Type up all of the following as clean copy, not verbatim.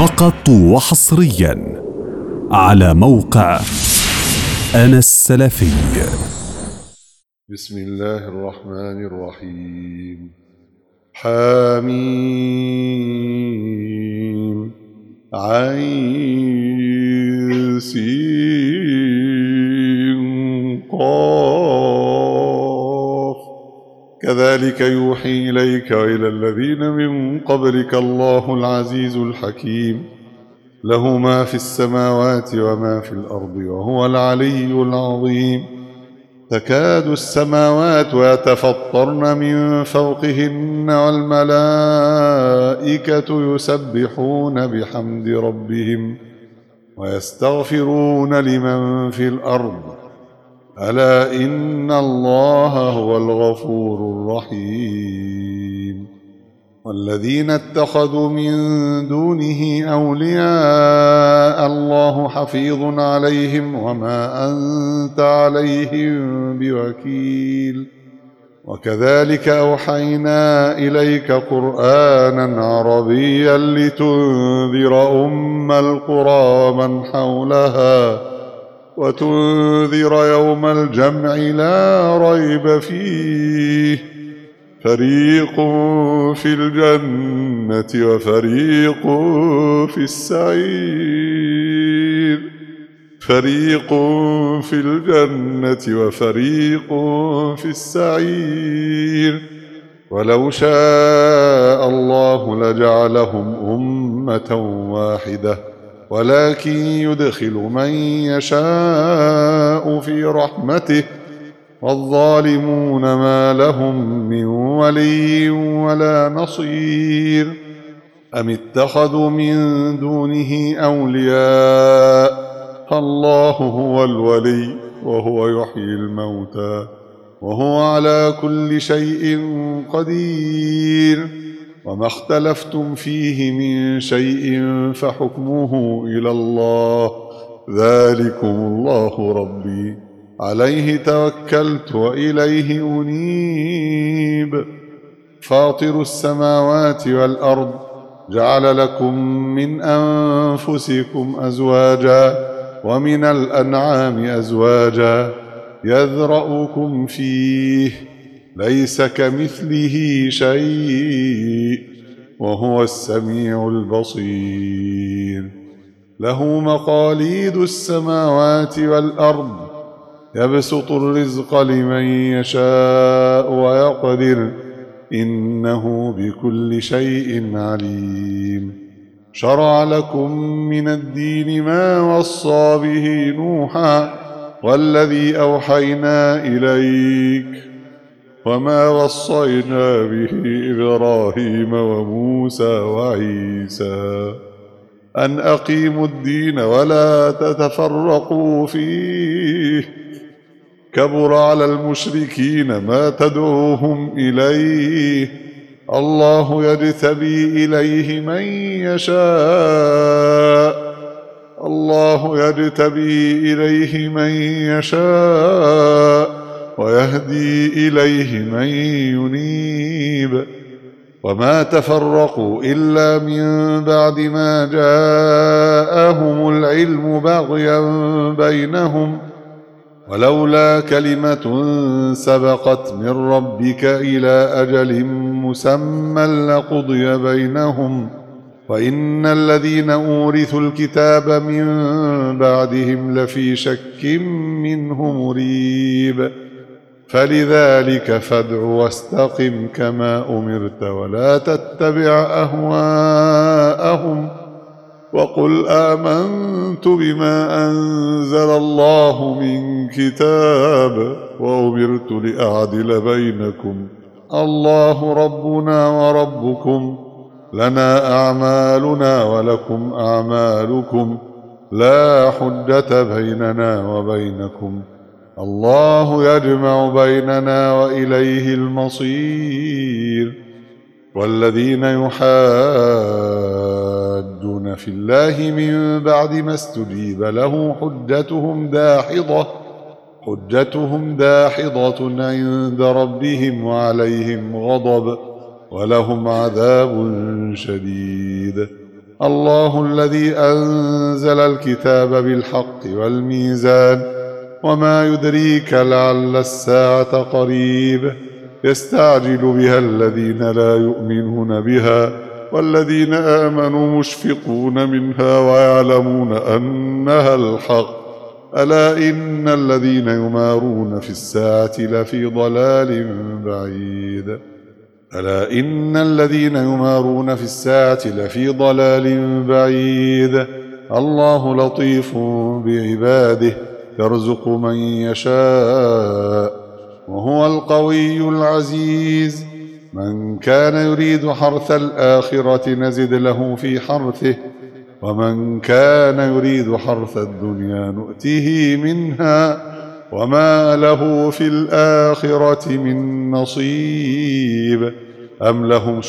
فقط وحصريا على موقع أنا السلفي. بسم الله الرحمن الرحيم. حميم عين سين قاف كذلك يوحي إليك وإلى الذين من قبلك الله العزيز الحكيم له ما في السماوات وما في الأرض وهو العلي العظيم. تكاد السماوات يتفطرن من فوقهن والملائكة يسبحون بحمد ربهم ويستغفرون لمن في الأرض ألا إن الله هو الغفور الرحيم. والذين اتخذوا من دونه أولياء الله حفيظ عليهم وما أنت عليهم بوكيل. وكذلك أوحينا إليك قرآنا عربيا لتنذر أم القرى ومن حولها وتنذر يوم الجمع لا ريب فيه فريق في الجنة وفريق في السعير. فريق في الجنة وفريق في السعير. ولو شاء الله لجعلهم أمة واحدة ولكن يدخل من يشاء في رحمته والظالمون ما لهم من ولي ولا نصير. أم اتخذوا من دونه أولياء فالله هو الولي وهو يحيي الموتى وهو على كل شيء قدير. وما اختلفتم فيه من شيء فحكمه إلى الله ذلكم الله ربي عليه توكلت وإليه أنيب. فاطر السماوات والأرض جعل لكم من أنفسكم أزواجا ومن الأنعام أزواجا يذرأكم فيه ليس كمثله شيء وهو السميع البصير. له مقاليد السماوات والأرض يبسط الرزق لمن يشاء ويقدر إنه بكل شيء عليم. شرع لكم من الدين ما وصى به نوحا والذي أوحينا إليك وما وصينا به إبراهيم وموسى وعيسى أن أقيموا الدين ولا تتفرقوا فيه. كبر على المشركين ما تدعوهم إليه. الله يجتبي إليه من يشاء. الله يجتبي إليه من يشاء ويهدي إليه من ينيب. وما تفرقوا إلا من بعد ما جاءهم العلم بغيا بينهم ولولا كلمة سبقت من ربك إلى أجل مسمى لقضي بينهم وإن الذين أورثوا الكتاب من بعدهم لفي شك منه مريب. فلذلك فادع واستقم كما أمرت ولا تتبع أهواءهم وقل آمنت بما أنزل الله من كتاب وأمرت لأعدل بينكم الله ربنا وربكم لنا أعمالنا ولكم أعمالكم لا حجة بيننا وبينكم الله يجمع بيننا وإليه المصير. والذين يحادون في الله من بعد ما استجيب له حجتهم داحضة عند ربهم وعليهم غضب ولهم عذاب شديد. الله الذي أنزل الكتاب بالحق والميزان وما يدريك لعل الساعة قريب يستعجل بها الذين لا يؤمنون بها والذين آمنوا مشفقون منها ويعلمون أنها الحق ألا إن الذين يمارون في الساعة لفي ضلال بعيد ألا إن الذين يمارون في الساعة لفي ضلال بعيد الله لطيف بعباده يرزق من يشاء وهو القوي العزيز من كان يريد حرث الآخرة نزد له في حرثه ومن كان يريد حرث الدنيا نؤته منها وما له في الآخرة من نصيب أم لهم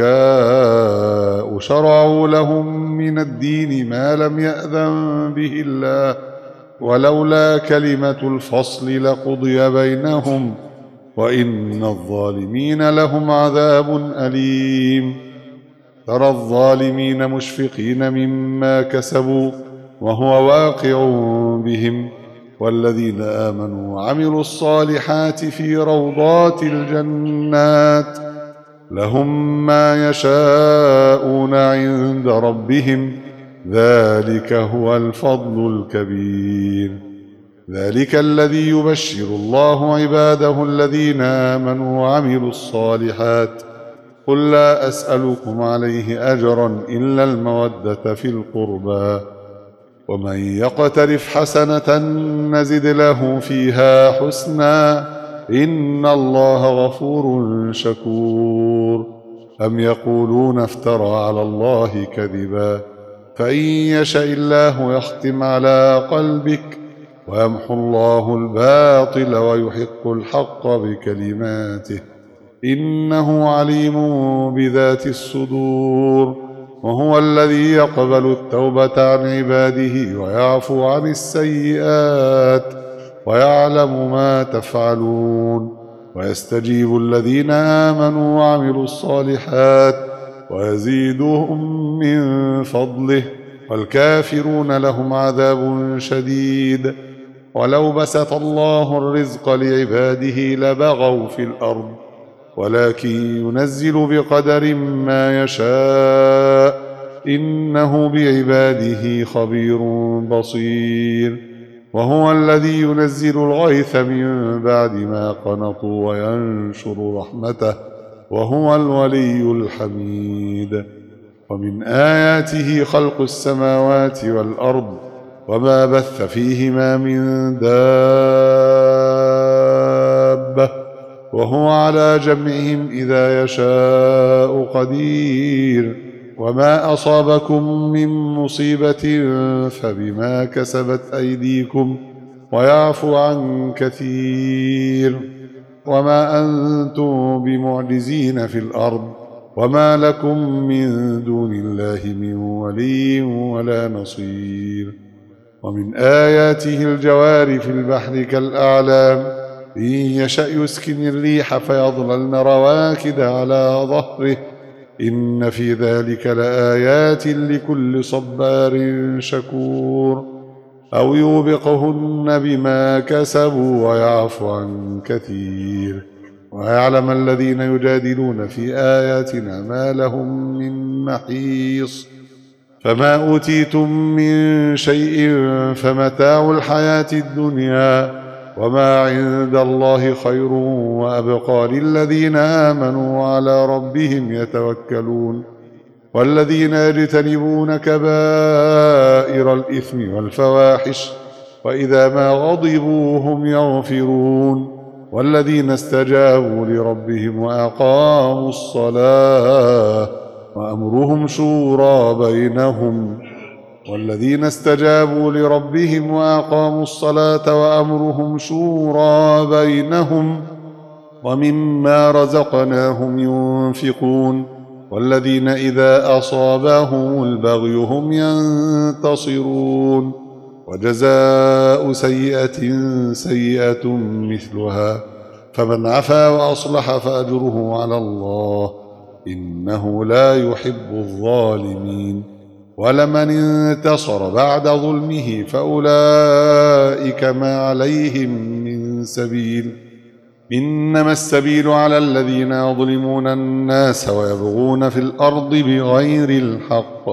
شركاء شرعوا لهم من الدين ما لم يأذن به الله ولولا كلمة الفصل لقضي بينهم وإن الظالمين لهم عذاب أليم ترى الظالمين مشفقين مما كسبوا وهو واقع بهم والذين آمنوا وعملوا الصالحات في روضات الجنات لهم ما يشاءون عند ربهم ذلك هو الفضل الكبير ذلك الذي يبشر الله عباده الذين آمنوا وعملوا الصالحات قل لا أسألكم عليه أجرا إلا المودة في القربى ومن يقترف حسنة نزد له فيها حسنا إن الله غفور شكور أم يقولون افترى على الله كذبا فإن يشاء الله يختم على قلبك ويمحو الله الباطل ويحق الحق بكلماته إنه عليم بذات الصدور وهو الذي يقبل التوبة عن عباده ويعفو عن السيئات ويعلم ما تفعلون ويستجيب الذين آمنوا وعملوا الصالحات ويزيدهم من فضله والكافرون لهم عذاب شديد ولو بسط الله الرزق لعباده لبغوا في الأرض ولكن ينزل بقدر ما يشاء إنه بعباده خبير بصير وهو الذي ينزل الغيث من بعد ما قنطوا وينشر رحمته وهو الولي الحميد ومن آياته خلق السماوات والأرض وما بث فيهما من دابة وهو على جمعهم إذا يشاء قدير وما أصابكم من مصيبة فبما كسبت أيديكم ويعفو عن كثير وما أنتم بمعجزين في الأرض وما لكم من دون الله من ولي ولا نصير ومن آياته الجوار في البحر كالأعلام إن يشأ يسكن الريح فيظللن رواكد على ظهره إن في ذلك لآيات لكل صبار شكور أو يوبقهن بما كسبوا ويعفو عن كثير ويعلم الذين يجادلون في آياتنا ما لهم من محيص فما أوتيتم من شيء فمتاع الحياة الدنيا وما عند الله خير وأبقى للذين آمنوا وعلى ربهم يتوكلون والذين يجتنبون كبائر الإثم والفواحش وإذا ما غضبوا هم يغفرون والذين استجابوا لربهم وأقاموا الصلاة وأمرهم شورى بينهم والذين استجابوا لربهم وأقاموا الصلاة وأمرهم شورى بينهم ومما رزقناهم ينفقون والذين إذا أصابهم البغي هم ينتصرون وجزاء سيئة سيئة مثلها فمن عفا وأصلح فأجره على الله إنه لا يحب الظالمين ولمن انتصر بعد ظلمه فأولئك ما عليهم من سبيل، إنما السبيل على الذين يظلمون الناس ويبغون في الأرض بغير الحق،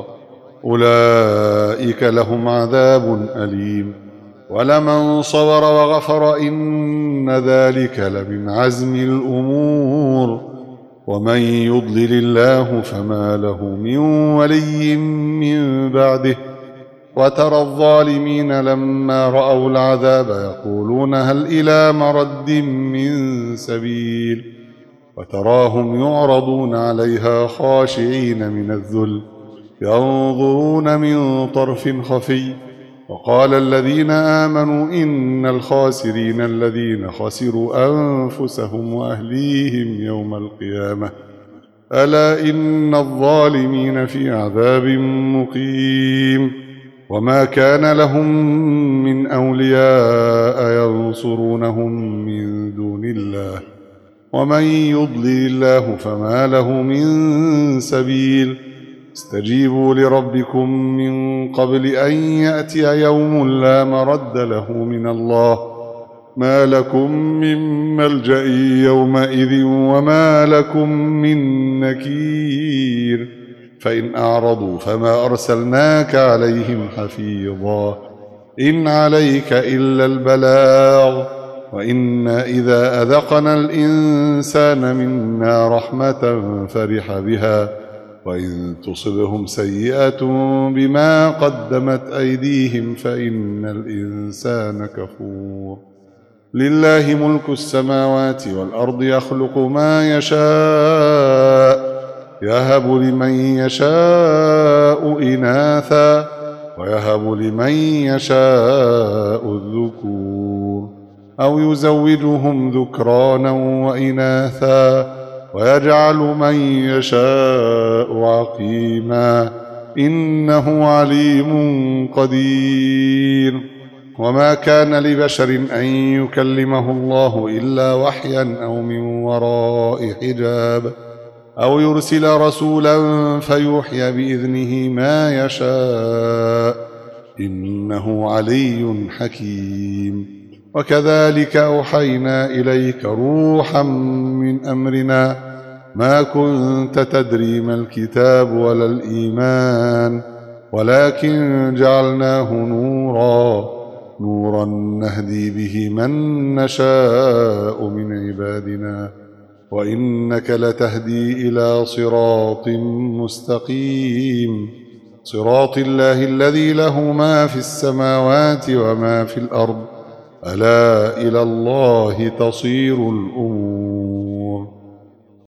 أولئك لهم عذاب أليم. ولمن صبر وغفر إن ذلك لمن عزم الأمور. ومن يضلل الله فما له من ولي من بعده. وترى الظالمين لما رأوا العذاب يقولون هل إلى مرد من سبيل، وتراهم يعرضون عليها خاشعين من الذل ينظرون من طرف خفي. وقال الذين آمنوا إن الخاسرين الذين خسروا أنفسهم وأهليهم يوم القيامة، ألا إن الظالمين في عذاب مقيم. وما كان لهم من أولياء ينصرونهم من دون الله، ومن يضلل الله فما له من سبيل. استجيبوا لربكم من قبل أن يأتي يوم لا مرد له من الله، ما لكم من ملجأ يومئذ وما لكم من نكير. فإن أعرضوا فما أرسلناك عليهم حفيظا، إن عليك إلا البلاغ. وإنا إذا أذقنا الإنسان منا رحمة فرح بها، وإن تصبهم سيئة بما قدمت أيديهم فإن الإنسان كفور. لله ملك السماوات والأرض يخلق ما يشاء، يهب لمن يشاء إناثا ويهب لمن يشاء الذكور، أو يزوجهم ذكرانا وإناثا ويجعل من يشاء عقيما، إنه عليم قدير. وما كان لبشر أن يكلمه الله إلا وحيا أو من وراء حجاب، أو يرسل رسولا فيوحي بإذنه ما يشاء، إنه علي حكيم. وكذلك أوحينا إليك روحا من أمرنا، ما كنت تدري ما الكتاب ولا الإيمان، ولكن جعلناه نورا نهدي به من نشاء من عبادنا، وإنك لتهدي إلى صراط مستقيم، صراط الله الذي له ما في السماوات وما في الأرض، ألا إلى الله تصير الأمور.